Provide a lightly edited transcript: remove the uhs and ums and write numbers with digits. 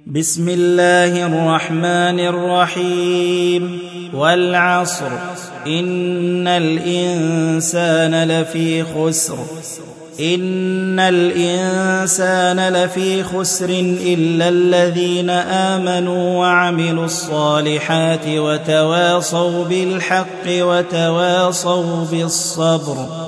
بسم الله الرحمن الرحيم والعصر إن الإنسان لفي خسر إلا الذين آمنوا وعملوا الصالحات وتواصوا بالحق وتواصوا بالصبر.